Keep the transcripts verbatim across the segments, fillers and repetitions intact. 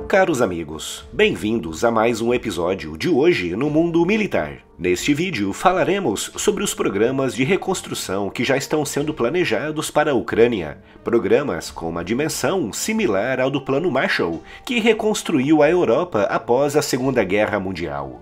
Caros amigos, bem-vindos a mais um episódio de Hoje no Mundo Militar. Neste vídeo falaremos sobre os programas de reconstrução que já estão sendo planejados para a Ucrânia, programas com uma dimensão similar ao do Plano Marshall, que reconstruiu a Europa após a Segunda Guerra Mundial.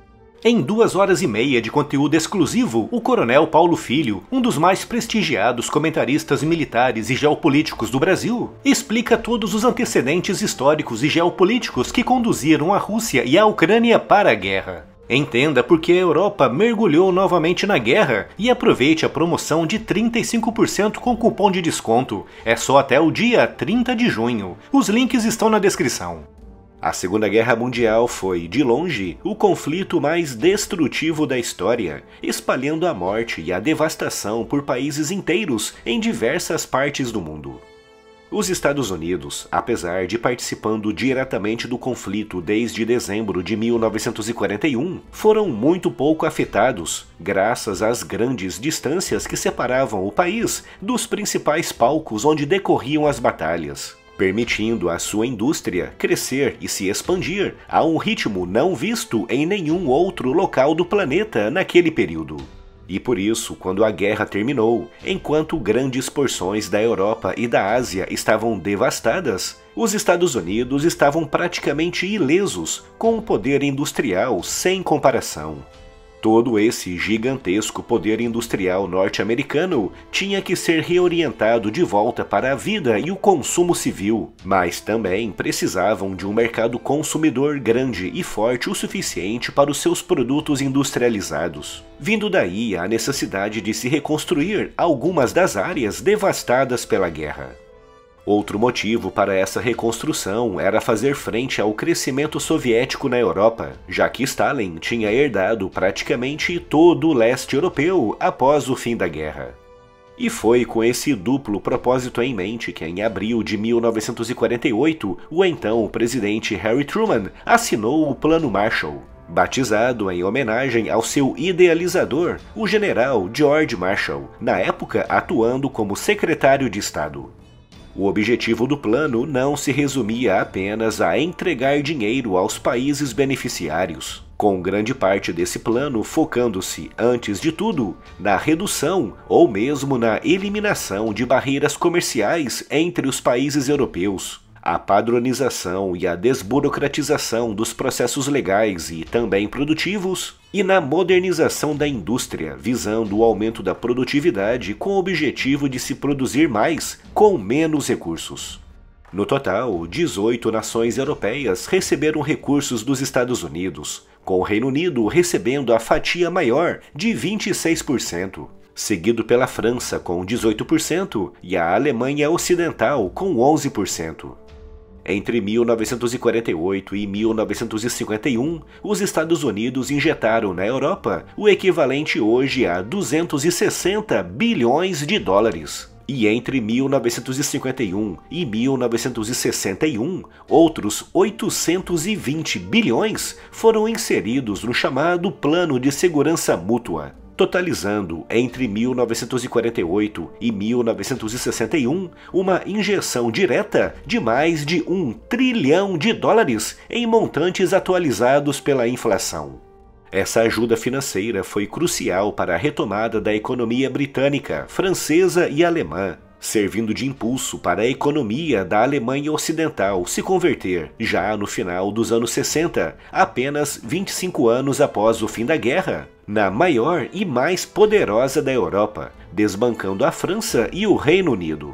Em duas horas e meia de conteúdo exclusivo, o Coronel Paulo Filho, um dos mais prestigiados comentaristas militares e geopolíticos do Brasil, explica todos os antecedentes históricos e geopolíticos que conduziram a Rússia e a Ucrânia para a guerra. Entenda por que a Europa mergulhou novamente na guerra e aproveite a promoção de trinta e cinco por cento com cupom de desconto. É só até o dia trinta de junho. Os links estão na descrição. A Segunda Guerra Mundial foi, de longe, o conflito mais destrutivo da história, espalhando a morte e a devastação por países inteiros em diversas partes do mundo. Os Estados Unidos, apesar de participando diretamente do conflito desde dezembro de mil novecentos e quarenta e um, foram muito pouco afetados, graças às grandes distâncias que separavam o país dos principais palcos onde decorriam as batalhas, permitindo à sua indústria crescer e se expandir a um ritmo não visto em nenhum outro local do planeta naquele período. E por isso, quando a guerra terminou, enquanto grandes porções da Europa e da Ásia estavam devastadas, os Estados Unidos estavam praticamente ilesos, com um poder industrial sem comparação. Todo esse gigantesco poder industrial norte-americano tinha que ser reorientado de volta para a vida e o consumo civil, mas também precisavam de um mercado consumidor grande e forte o suficiente para os seus produtos industrializados. Vindo daí a necessidade de se reconstruir algumas das áreas devastadas pela guerra. Outro motivo para essa reconstrução era fazer frente ao crescimento soviético na Europa, já que Stalin tinha herdado praticamente todo o leste europeu após o fim da guerra. E foi com esse duplo propósito em mente que, em abril de mil novecentos e quarenta e oito, o então presidente Harry Truman assinou o Plano Marshall, batizado em homenagem ao seu idealizador, o general George Marshall, na época atuando como secretário de Estado. O objetivo do plano não se resumia apenas a entregar dinheiro aos países beneficiários, com grande parte desse plano focando-se, antes de tudo, na redução ou mesmo na eliminação de barreiras comerciais entre os países europeus, a padronização e a desburocratização dos processos legais e também produtivos, e na modernização da indústria, visando o aumento da produtividade com o objetivo de se produzir mais com menos recursos. No total, dezoito nações europeias receberam recursos dos Estados Unidos, com o Reino Unido recebendo a fatia maior de vinte e seis por cento. Seguido pela França com dezoito por cento e a Alemanha Ocidental com onze por cento. Entre mil novecentos e quarenta e oito e mil novecentos e cinquenta e um, os Estados Unidos injetaram na Europa o equivalente hoje a duzentos e sessenta bilhões de dólares. E entre mil novecentos e cinquenta e um e mil novecentos e sessenta e um, outros oitocentos e vinte bilhões foram inseridos no chamado Plano de Segurança Mútua, totalizando, entre mil novecentos e quarenta e oito e mil novecentos e sessenta e um, uma injeção direta de mais de um trilhão de dólares em montantes atualizados pela inflação. Essa ajuda financeira foi crucial para a retomada da economia britânica, francesa e alemã, servindo de impulso para a economia da Alemanha Ocidental se converter, já no final dos anos sessenta, apenas vinte e cinco anos após o fim da guerra, na maior e mais poderosa da Europa, desbancando a França e o Reino Unido.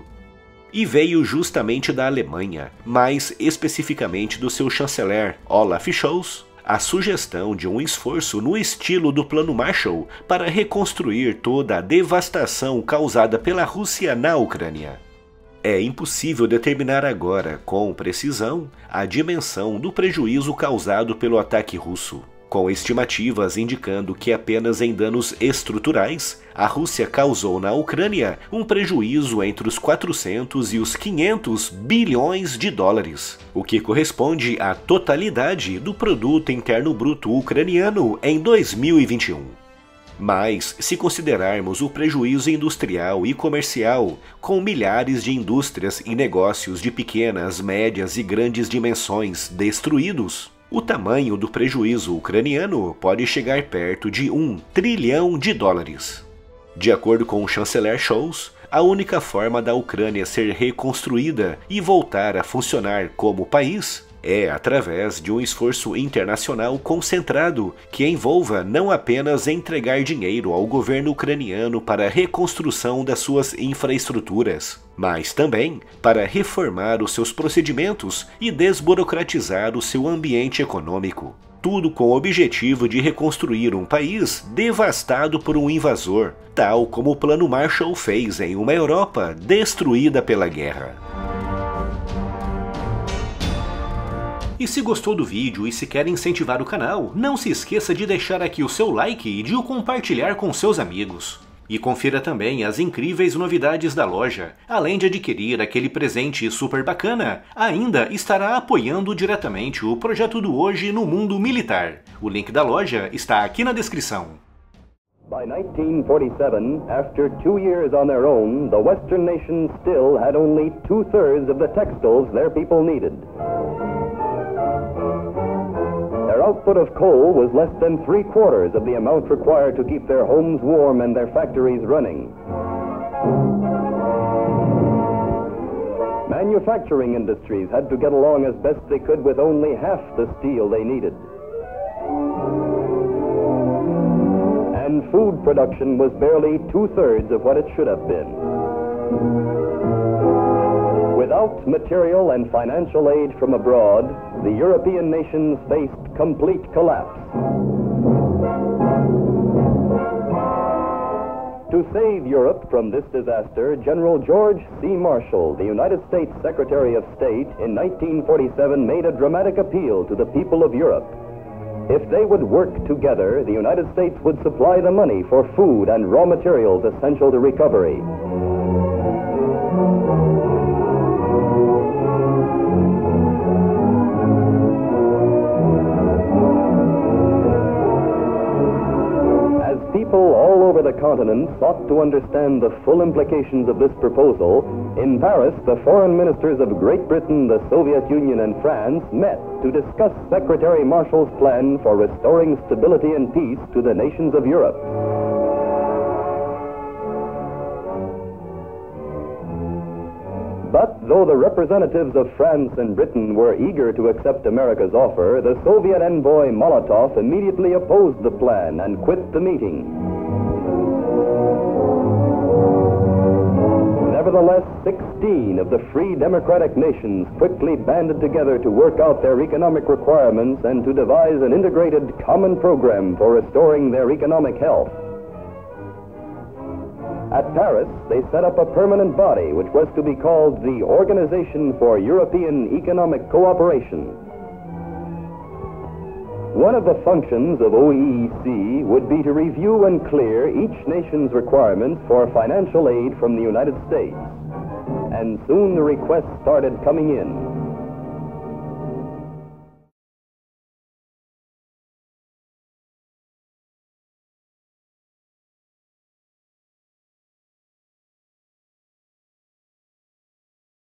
E veio justamente da Alemanha, mais especificamente do seu chanceler Olaf Scholz, a sugestão de um esforço no estilo do Plano Marshall para reconstruir toda a devastação causada pela Rússia na Ucrânia. É impossível determinar agora, com precisão, a dimensão do prejuízo causado pelo ataque russo, com estimativas indicando que apenas em danos estruturais, a Rússia causou na Ucrânia um prejuízo entre os quatrocentos e os quinhentos bilhões de dólares, o que corresponde à totalidade do produto interno bruto ucraniano em dois mil e vinte e um. Mas, se considerarmos o prejuízo industrial e comercial, com milhares de indústrias e negócios de pequenas, médias e grandes dimensões destruídos, o tamanho do prejuízo ucraniano pode chegar perto de um trilhão de dólares. De acordo com o chanceler Scholz, a única forma da Ucrânia ser reconstruída e voltar a funcionar como país é através de um esforço internacional concentrado que envolva não apenas entregar dinheiro ao governo ucraniano para a reconstrução das suas infraestruturas, mas também para reformar os seus procedimentos e desburocratizar o seu ambiente econômico. Tudo com o objetivo de reconstruir um país devastado por um invasor, tal como o Plano Marshall fez em uma Europa destruída pela guerra. E se gostou do vídeo e se quer incentivar o canal, não se esqueça de deixar aqui o seu like e de o compartilhar com seus amigos. E confira também as incríveis novidades da loja. Além de adquirir aquele presente super bacana, ainda estará apoiando diretamente o projeto do Hoje no Mundo Militar. O link da loja está aqui na descrição. By nineteen forty-seven, after two years on their own, the Western nations still had only two-thirds of the textiles their people needed. Their output of coal was less than three-quarters of the amount required to keep their homes warm and their factories running. Manufacturing industries had to get along as best they could with only half the steel they needed. And food production was barely two-thirds of what it should have been. Without material and financial aid from abroad, the European nations faced complete collapse. To save Europe from this disaster, General George C. Marshall, the United States Secretary of State, in nineteen forty-seven made a dramatic appeal to the people of Europe. If they would work together, the United States would supply the money for food and raw materials essential to recovery. People all over the continent sought to understand the full implications of this proposal. In Paris, the foreign ministers of Great Britain, the Soviet Union, and France met to discuss Secretary Marshall's plan for restoring stability and peace to the nations of Europe. But though the representatives of France and Britain were eager to accept America's offer, the Soviet envoy Molotov immediately opposed the plan and quit the meeting. Nevertheless, sixteen of the free democratic nations quickly banded together to work out their economic requirements and to devise an integrated common program for restoring their economic health. At Paris, they set up a permanent body which was to be called the Organization for European Economic Cooperation. One of the functions of O E E C would be to review and clear each nation's requirements for financial aid from the United States. And soon the requests started coming in.